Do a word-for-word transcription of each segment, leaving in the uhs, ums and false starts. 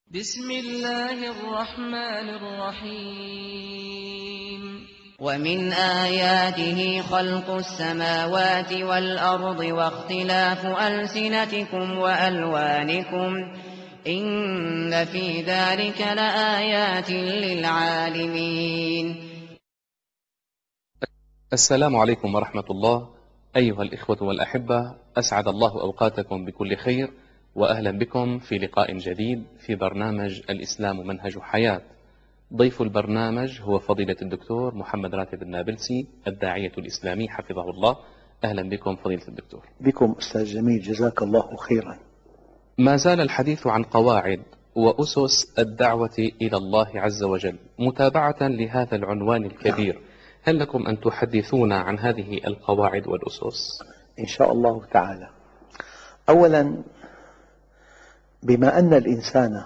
بسم الله الرحمن الرحيم ومن آياته خلق السماوات والأرض واختلاف ألسنتكم وألوانكم إن في ذلك لآيات للعالمين. السلام عليكم ورحمة الله أيها الإخوة والأحبة، أسعد الله أوقاتكم بكل خير، وأهلا بكم في لقاء جديد في برنامج الإسلام منهج حياة. ضيف البرنامج هو فضيلة الدكتور محمد راتب النابلسي، الداعية الإسلامي حفظه الله. أهلا بكم فضيلة الدكتور. بكم أستاذ جميل، جزاك الله خيرا. ما زال الحديث عن قواعد وأسس الدعوة إلى الله عز وجل. متابعة لهذا العنوان الكبير، نعم. هل لكم أن تحدثونا عن هذه القواعد والأسس؟ إن شاء الله تعالى. أولا، بما أن الإنسان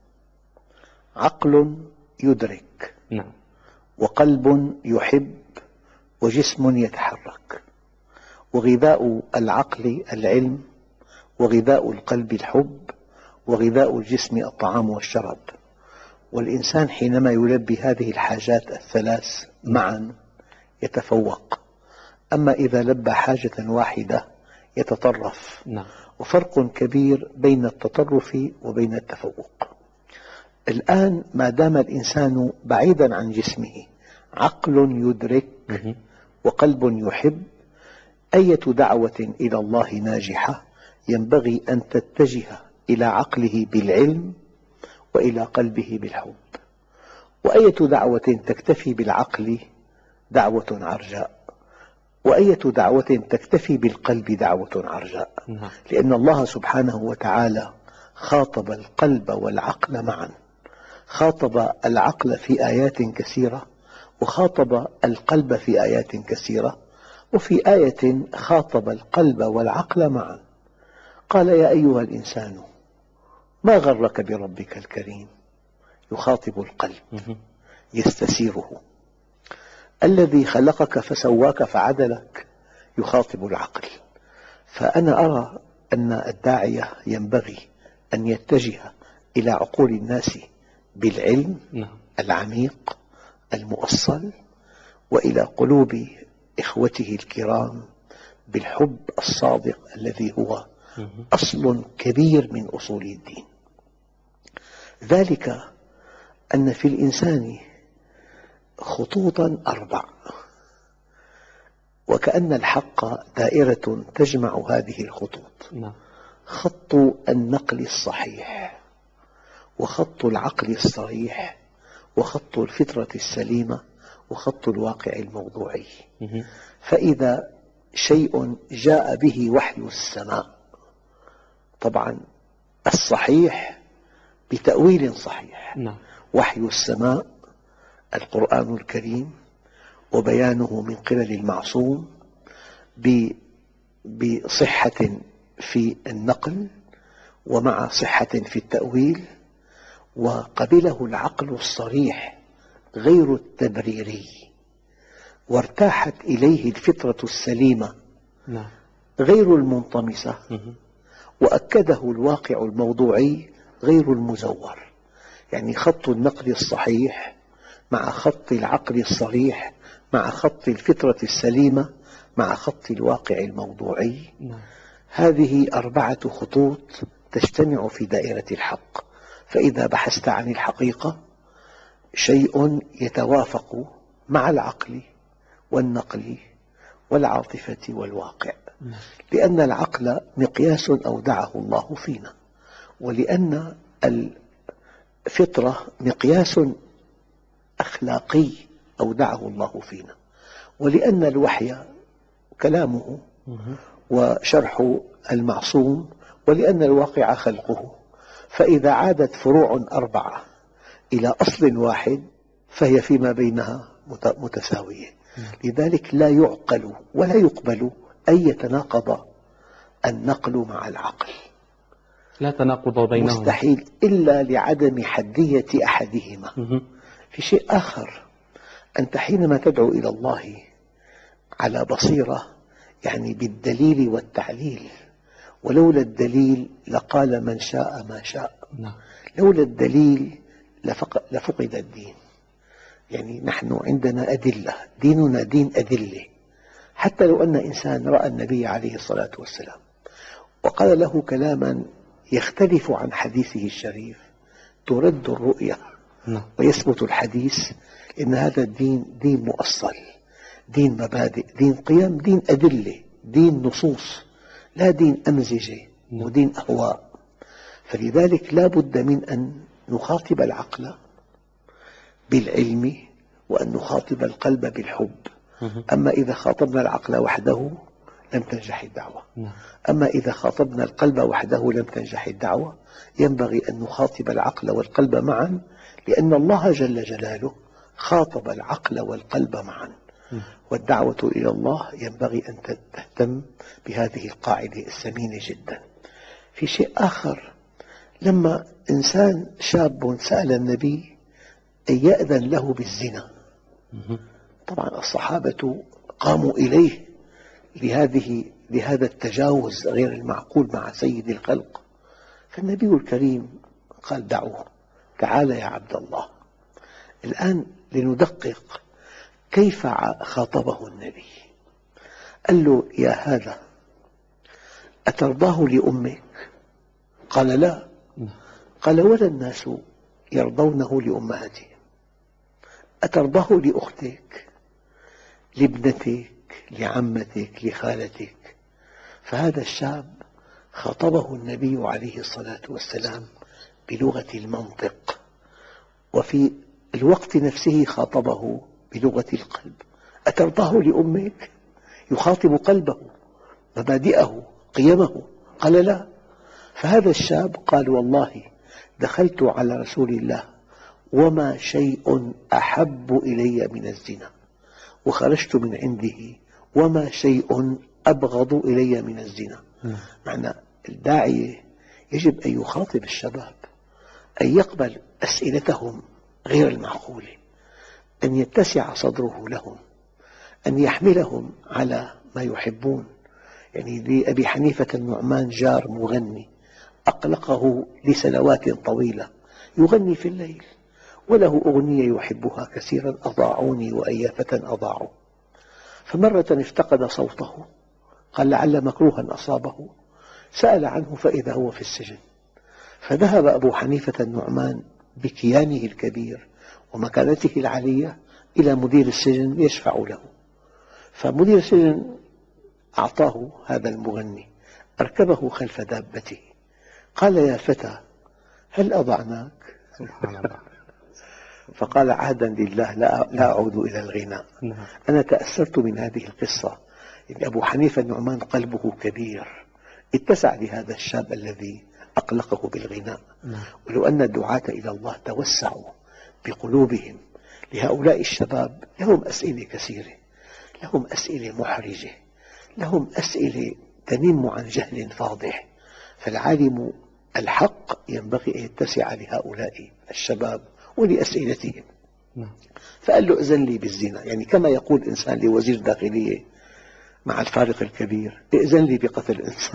عقل يدرك، نعم. وقلب يحب وجسم يتحرك، وغذاء العقل العلم، وغذاء القلب الحب، وغذاء الجسم الطعام والشراب. والإنسان حينما يلبي هذه الحاجات الثلاث معا يتفوق، أما إذا لبى حاجة واحدة يتطرف. نعم. وفرق كبير بين التطرف وبين التفوق. الآن ما دام الإنسان بعيدا عن جسمه، عقل يدرك وقلب يحب، أية دعوة إلى الله ناجحة ينبغي أن تتجه إلى عقله بالعلم وإلى قلبه بالحب. وأية دعوة تكتفي بالعقل دعوة عرجاء، وأية دعوة تكتفي بالقلب دعوة عرجاء. لأن الله سبحانه وتعالى خاطب القلب والعقل معا، خاطب العقل في آيات كثيرة، وخاطب القلب في آيات كثيرة، وفي آية خاطب القلب والعقل معا. قال: يا أيها الإنسان ما غرك بربك الكريم. يخاطب القلب يستسيره. الذي خلقك فسواك فعدلك يخاطب العقل. فأنا أرى أن الداعية ينبغي أن يتجه إلى عقول الناس بالعلم العميق المؤصل، وإلى قلوب إخوته الكرام بالحب الصادق الذي هو أصل كبير من أصول الدين. ذلك أن في الإنسان خطوطا أربع، وكأن الحق دائرة تجمع هذه الخطوط. خط النقل الصحيح، وخط العقل الصريح، وخط الفطرة السليمة، وخط الواقع الموضوعي. فإذا شيء جاء به وحي السماء، طبعا الصحيح بتأويل صحيح، وحي السماء القرآن الكريم، وبيانه من قبل المعصوم بصحة في النقل ومع صحة في التأويل، وقبله العقل الصريح غير التبريري، وارتاحت إليه الفطرة السليمة غير المنطمسة، وأكده الواقع الموضوعي غير المزور. يعني خط النقل الصحيح مع خط العقل الصريح مع خط الفطرة السليمة مع خط الواقع الموضوعي. هذه أربعة خطوط تجتمع في دائرة الحق. فإذا بحثت عن الحقيقة، شيء يتوافق مع العقل والنقل والعاطفة والواقع، لأن العقل مقياس أودعه الله فينا، ولأن الفطرة مقياس أخلاقي أودعه الله فينا، ولأن الوحي كلامه وشرح المعصوم، ولأن الواقع خلقه. فإذا عادت فروع أربعة إلى أصل واحد فهي فيما بينها متساوية. لذلك لا يعقل ولا يقبل أن يتناقض النقل مع العقل، لا تناقض بينهما، مستحيل، إلا لعدم حدية أحدهما. في شيء آخر، أنت حينما تدعو إلى الله على بصيرة، يعني بالدليل والتعليل، ولولا الدليل لقال من شاء ما شاء. لولا الدليل لفق- لفقد الدين. يعني نحن عندنا أدلة، ديننا دين أدلة. حتى لو أن إنسان رأى النبي عليه الصلاة والسلام وقال له كلاما يختلف عن حديثه الشريف، ترد الرؤية نعم. ويثبت الحديث، إن هذا الدين دين مؤصل، دين مبادئ، دين قيم، دين أدلة، دين نصوص، لا دين أمزجة ودين أهواء. فلذلك لا بد من أن نخاطب العقل بالعلم وأن نخاطب القلب بالحب. أما إذا خاطبنا العقل وحده لم تنجح الدعوة، أما إذا خاطبنا القلب وحده لم تنجح الدعوة. ينبغي أن نخاطب العقل والقلب معا، لأن الله جل جلاله خاطب العقل والقلب معا. والدعوة إلى الله ينبغي أن تهتم بهذه القاعدة الثمينة جدا. في شيء آخر، لما إنسان شاب سأل النبي أن يأذن له بالزنا، طبعا الصحابة قاموا إليه لهذه لهذا التجاوز غير المعقول مع سيد الخلق. فالنبي الكريم قال: دعوه، تعال يا عبد الله. الآن لندقق كيف خاطبه النبي. قال له: يا هذا، أترضاه لأمك؟ قال: لا. قال: ولا الناس يرضونه لأمهاتهم. أترضاه لأختك، لابنتك، لعمتك، لخالتك؟ فهذا الشاب خاطبه النبي عليه الصلاة والسلام بلغة المنطق، وفي الوقت نفسه خاطبه بلغة القلب. أترضاه لأمك؟ يخاطب قلبه، مبادئه، قيمه. قال: لا. فهذا الشاب قال: والله دخلت على رسول الله وما شيء أحب إلي من الزنا، وخرجت من عنده وما شيء أبغض إلي من الزنا. معنى الداعية يجب أن يخاطب الشباب، أن يقبل أسئلتهم غير المعقولة، أن يتسع صدره لهم، أن يحملهم على ما يحبون. يعني لأبي حنيفة النعمان جار مغني أقلقه لسنوات طويلة، يغني في الليل وله أغنية يحبها كثيرا: أضاعوني وأيافة أضاعوا. فمرة افتقد صوته، قال: لعل مكروها أصابه. سأل عنه فإذا هو في السجن. فذهب أبو حنيفة النعمان بكيانه الكبير ومكانته العالية إلى مدير السجن يشفع له. فمدير السجن أعطاه هذا المغني، أركبه خلف دابته، قال: يا فتى، هل أضعناك؟ سبحان الله. فقال: عهدا لله لا, لا أعود إلى الغناء. أنا تأثرت من هذه القصة. يعني أبو حنيفة النعمان قلبه كبير، اتسع لهذا الشاب الذي أقلقه بالغناء. ولو أن الدعاة إلى الله توسعوا بقلوبهم لهؤلاء الشباب، لهم أسئلة كثيرة، لهم أسئلة محرجة، لهم أسئلة تنم عن جهل فاضح. فالعالم الحق ينبغي أن يتسع لهؤلاء الشباب ولأسئلتهم. فقال له: إذن لي بالزنا. يعني كما يقول إنسان لوزير داخلية مع الفارق الكبير: إذن لي بقتل إنسان.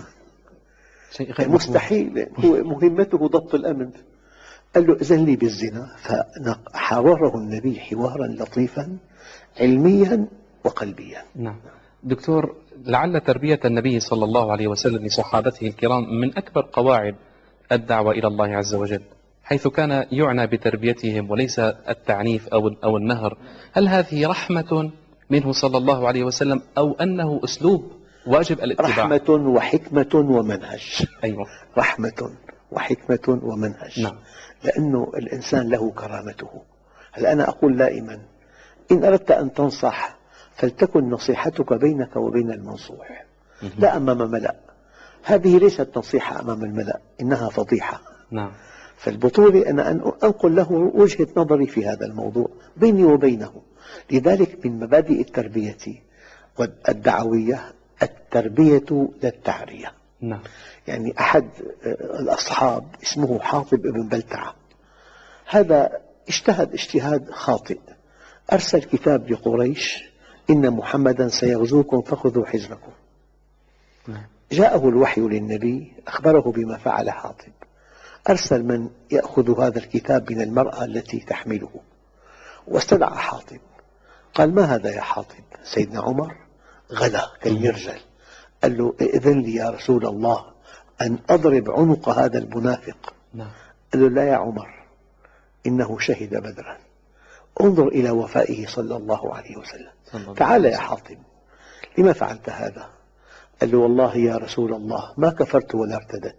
مستحيل، هو مهمته ضبط الأمن. قال له: إذن لي بالزنا. فحاوره النبي حوارا لطيفا علميا وقلبيا. نعم. دكتور، لعل تربية النبي صلى الله عليه وسلم لصحابته الكرام من أكبر قواعد الدعوة إلى الله عز وجل، حيث كان يعنى بتربيتهم وليس التعنيف أو أو النهر. هل هذه رحمة منه صلى الله عليه وسلم، أو أنه أسلوب واجب الاتباع؟ رحمة وحكمة ومنهج. أيوة. رحمة وحكمة ومنهج. نعم. لأنه الإنسان له كرامته. هل أنا أقول دائما: إن أردت أن تنصح فلتكن نصيحتك بينك وبين المنصوح، لا أمام ملأ. هذه ليست نصيحة أمام الملأ، إنها فضيحة. نعم. فالبطولة أنا أن أنقل له وجهة نظري في هذا الموضوع بيني وبينه. لذلك من مبادئ التربية والدعوية التربية للتعرية. نعم. يعني أحد الأصحاب اسمه حاطب بن بلتعة، هذا اجتهد اجتهاد خاطئ، أرسل كتاب لقريش: إن محمدا سيغزوكم فخذوا حذركم. جاءه الوحي للنبي أخبره بما فعل حاطب. أرسل من يأخذ هذا الكتاب من المرأة التي تحمله، واستدعى حاطب. قال: ما هذا يا حاطب؟ سيدنا عمر غلا كالمرجل، قال له: ائذن لي يا رسول الله أن أضرب عنق هذا المنافق. قال له: لا يا عمر، إنه شهد بدرا. انظر إلى وفائه صلى الله عليه وسلم. تعال يا حاطب، لما فعلت هذا؟ قال له: والله يا رسول الله ما كفرت ولا ارتدت،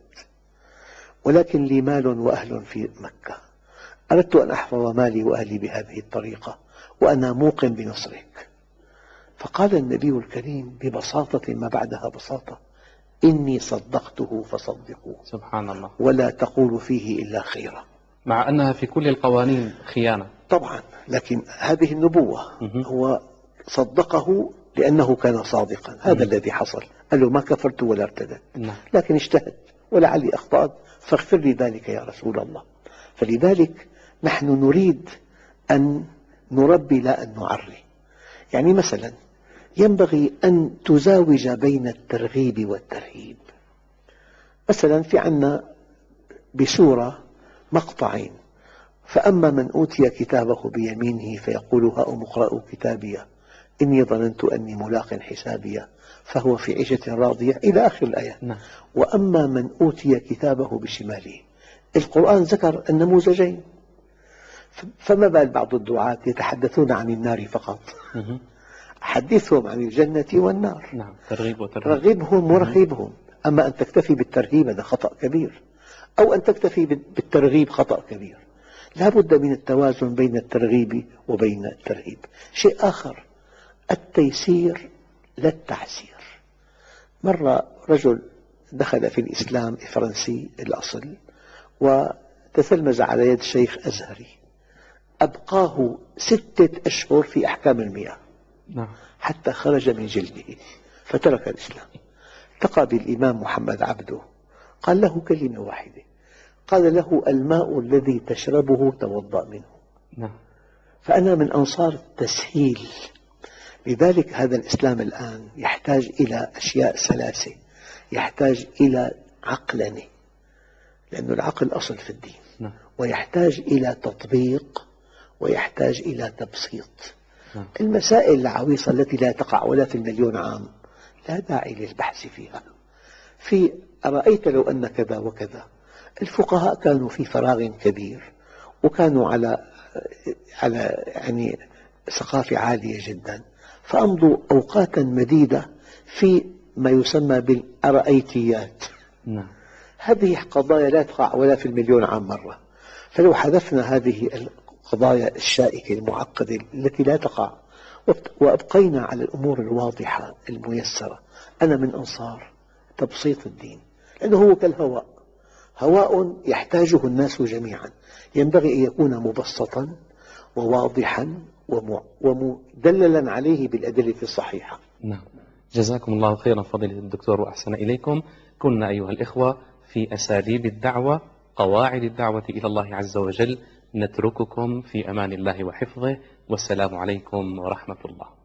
ولكن لي مال وأهل في مكة، أردت أن أحفظ مالي وأهلي بهذه الطريقة، وأنا موقن بنصرك. فقال النبي الكريم ببساطة ما بعدها بساطة: إني صدقته فصدقوه، سبحان الله، ولا تقول فيه إلا خيرا. مع أنها في كل القوانين خيانة طبعا، لكن هذه النبوة. هو صدقه لأنه كان صادقا، هذا الذي حصل. قال له: ما كفرت ولا ارتدت، لكن اجتهد ولعلي أخطأت، فاغفر لي ذلك يا رسول الله. فلذلك نحن نريد أن نربي لا أن نعري. يعني مثلا ينبغي أن تزاوج بين الترغيب والترهيب. مثلا في عنا بسورة مقطعين: فأما من أوتي كتابه بيمينه فيقول هاؤم اقرءوا كتابيه إني ظننت أني ملاق حسابيه فهو في عيشة راضية إلى آخر الآية. نعم. وأما من أوتي كتابه بشماله. القرآن ذكر النموذجين، فما بال بعض الدعاة يتحدثون عن النار فقط؟ حدثهم عن الجنة والنار. نعم. ترغيب وترهيب، رغبهم ورهبهم. أما أن تكتفي بالترهيب هذا خطأ كبير، أو أن تكتفي بالترغيب خطأ كبير. لا بد من التوازن بين الترغيب وبين الترهيب. شيء آخر: التيسير لا التعسير. مرة رجل دخل في الإسلام فرنسي الأصل، وتتلمذ على يد شيخ أزهري، أبقاه ستة أشهر في أحكام المياه حتى خرج من جلده فترك الإسلام. التقى بالإمام محمد عبده، قال له كلمة واحدة، قال له: الماء الذي تشربه توضأ منه. فأنا من أنصار التسهيل. لذلك هذا الإسلام الآن يحتاج إلى أشياء سلاسة، يحتاج إلى عقلنة، لأن العقل أصل في الدين، ويحتاج إلى تطبيق، ويحتاج إلى تبسيط. المسائل العويصة التي لا تقع ولا في المليون عام لا داعي للبحث فيها. في أرأيت لو أن كذا وكذا. الفقهاء كانوا في فراغ كبير، وكانوا على على يعني ثقافة عالية جدا، فأمضوا أوقاتا مديدة في ما يسمى بالأرأيتيات. نعم. هذه قضايا لا تقع ولا في المليون عام مرة. فلو حذفنا هذه القضايا الشائكة المعقدة التي لا تقع، وأبقينا على الأمور الواضحة الميسرة، أنا من أنصار تبسيط الدين، لأنه هو كالهواء، هواء يحتاجه الناس جميعا، ينبغي أن يكون مبسطا وواضحا ومدللا عليه بالأدلة الصحيحة. نعم. جزاكم الله خيرا فضيلة الدكتور وأحسن إليكم. كنا أيها الإخوة في أساليب الدعوة، قواعد الدعوة إلى الله عز وجل. نترككم في أمان الله وحفظه، والسلام عليكم ورحمة الله.